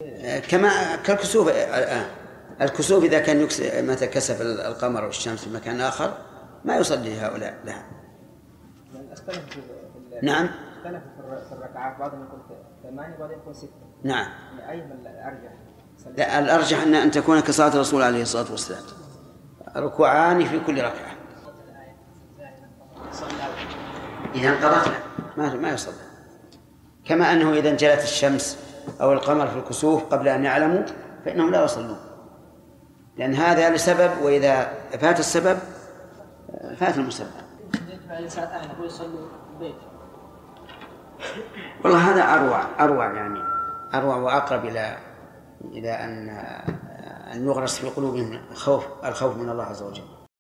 كما كالكسوف الآن. الكسوف إذا كان متى كسف القمر والشمس في مكان آخر ما يصلي هؤلاء لها. نعم. اختلف في الركعات، بعضهم يقول 8 وبعضهم يقول 6. نعم. أيهما الأرجح؟ لا، الأرجح أن تكون كصلاة الرسول عليه الصلاة والسلام، ركوعان في كل ركعة. إذا انقضت ما يصلي. كما أنه إذا انجلت الشمس أو القمر في الكسوف قبل أن يعلموا فإنهم لا يصلون، لأن هذا لسبب، وإذا فات السبب فات المسبب. والله هذا أروع يعني أروع وأقرب إلى أن يغرس في قلوبهم الخوف من الله عز وجل.